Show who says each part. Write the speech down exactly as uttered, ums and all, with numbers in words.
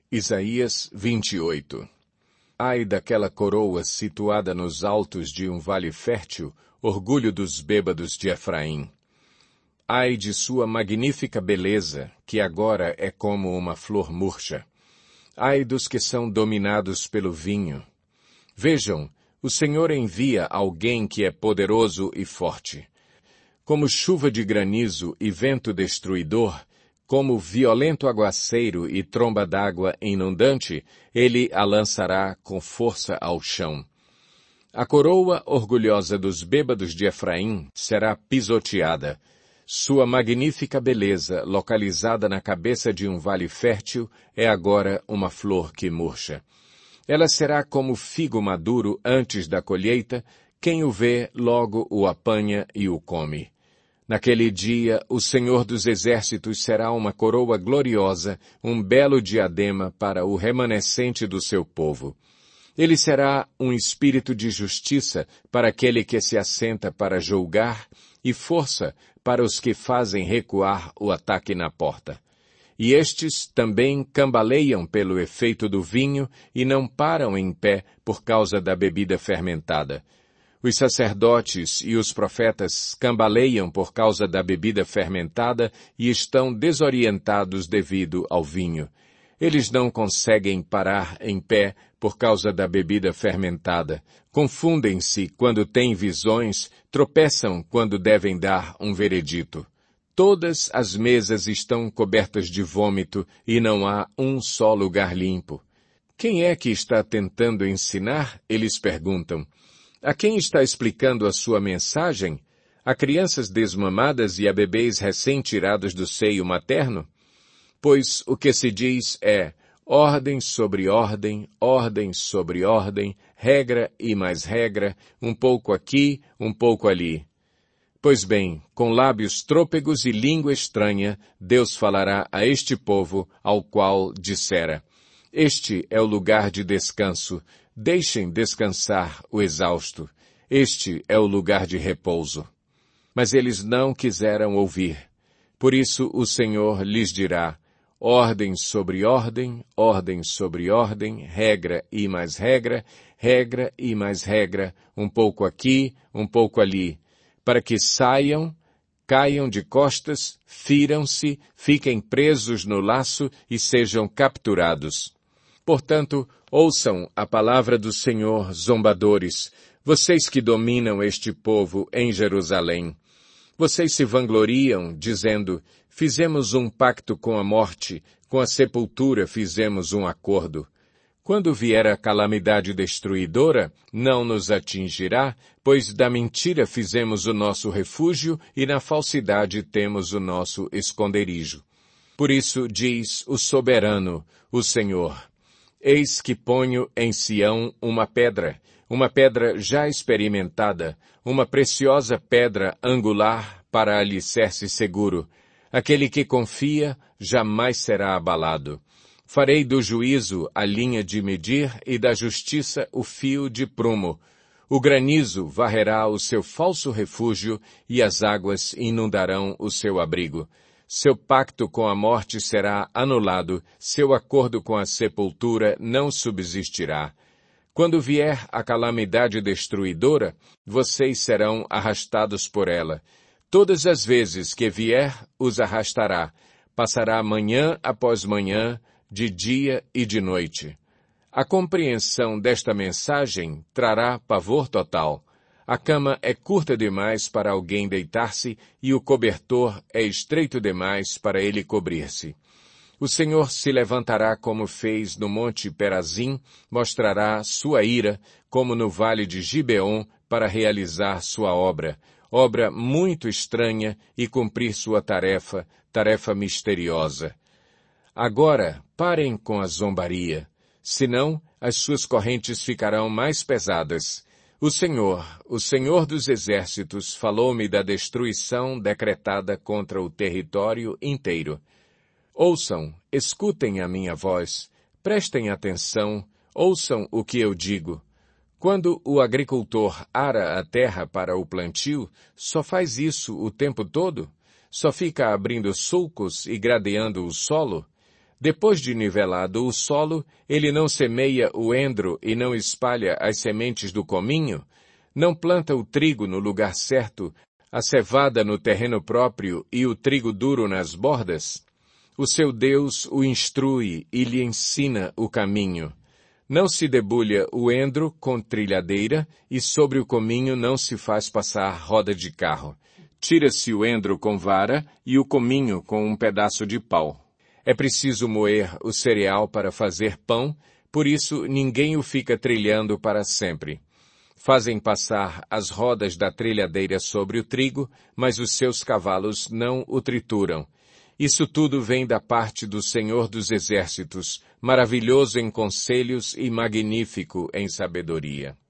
Speaker 1: Isaías vinte e oito. Ai daquela coroa situada nos altos de um vale fértil, orgulho dos bêbados de Efraim. Ai de sua magnífica beleza, que agora é como uma flor murcha. Ai dos que são dominados pelo vinho. Vejam, o Senhor envia alguém que é poderoso e forte. Como chuva de granizo e vento destruidor, como violento aguaceiro e tromba d'água inundante, ele a lançará com força ao chão. A coroa orgulhosa dos bêbados de Efraim será pisoteada. Sua magnífica beleza, localizada na cabeça de um vale fértil, é agora uma flor que murcha. Ela será como figo maduro antes da colheita, quem o vê logo o apanha e o come. Naquele dia, o Senhor dos Exércitos será uma coroa gloriosa, um belo diadema para o remanescente do seu povo. Ele será um espírito de justiça para aquele que se assenta para julgar e força para os que fazem recuar o ataque na porta. E estes também cambaleiam pelo efeito do vinho e não param em pé por causa da bebida fermentada. Os sacerdotes e os profetas cambaleiam por causa da bebida fermentada e estão desorientados devido ao vinho. Eles não conseguem parar em pé por causa da bebida fermentada. Confundem-se quando têm visões, tropeçam quando devem dar um veredito. Todas as mesas estão cobertas de vômito e não há um só lugar limpo. Quem é que está tentando ensinar? Eles perguntam. A quem está explicando a sua mensagem? A crianças desmamadas e a bebês recém-tirados do seio materno? Pois o que se diz é ordem sobre ordem, ordem sobre ordem, regra e mais regra, um pouco aqui, um pouco ali. Pois bem, com lábios trôpegos e língua estranha, Deus falará a este povo, ao qual dissera, este é o lugar de descanso, deixem descansar o exausto, este é o lugar de repouso. Mas eles não quiseram ouvir. Por isso o Senhor lhes dirá, ordem sobre ordem, ordem sobre ordem, regra e mais regra, regra e mais regra, um pouco aqui, um pouco ali, para que saiam, caiam de costas, firam-se, fiquem presos no laço e sejam capturados. Portanto, ouçam a palavra do Senhor, zombadores, vocês que dominam este povo em Jerusalém. Vocês se vangloriam, dizendo, fizemos um pacto com a morte, com a sepultura fizemos um acordo. Quando vier a calamidade destruidora, não nos atingirá, pois da mentira fizemos o nosso refúgio e na falsidade temos o nosso esconderijo. Por isso diz o soberano, o Senhor, eis que ponho em Sião uma pedra, uma pedra já experimentada, uma preciosa pedra angular para alicerce seguro. Aquele que confia jamais será abalado. Farei do juízo a linha de medir e da justiça o fio de prumo. O granizo varrerá o seu falso refúgio e as águas inundarão o seu abrigo. Seu pacto com a morte será anulado, seu acordo com a sepultura não subsistirá. Quando vier a calamidade destruidora, vocês serão arrastados por ela. Todas as vezes que vier, os arrastará. Passará manhã após manhã, de dia e de noite. A compreensão desta mensagem trará pavor total. A cama é curta demais para alguém deitar-se e o cobertor é estreito demais para ele cobrir-se. O Senhor se levantará como fez no monte Perazim, mostrará sua ira, como no vale de Gibeon, para realizar sua obra, obra muito estranha e cumprir sua tarefa, tarefa misteriosa. Agora, parem com a zombaria, senão as suas correntes ficarão mais pesadas. O Senhor, o Senhor dos Exércitos, falou-me da destruição decretada contra o território inteiro. Ouçam, escutem a minha voz, prestem atenção, ouçam o que eu digo. Quando o agricultor ara a terra para o plantio, só faz isso o tempo todo? Só fica abrindo sulcos e gradeando o solo? Depois de nivelado o solo, ele não semeia o endro e não espalha as sementes do cominho? Não planta o trigo no lugar certo, a cevada no terreno próprio e o trigo duro nas bordas? O seu Deus o instrui e lhe ensina o caminho. Não se debulha o endro com trilhadeira, e sobre o cominho não se faz passar roda de carro. Tira-se o endro com vara e o cominho com um pedaço de pau. É preciso moer o cereal para fazer pão, por isso ninguém o fica trilhando para sempre. Fazem passar as rodas da trilhadeira sobre o trigo, mas os seus cavalos não o trituram. Isso tudo vem da parte do Senhor dos Exércitos, maravilhoso em conselhos e magnífico em sabedoria.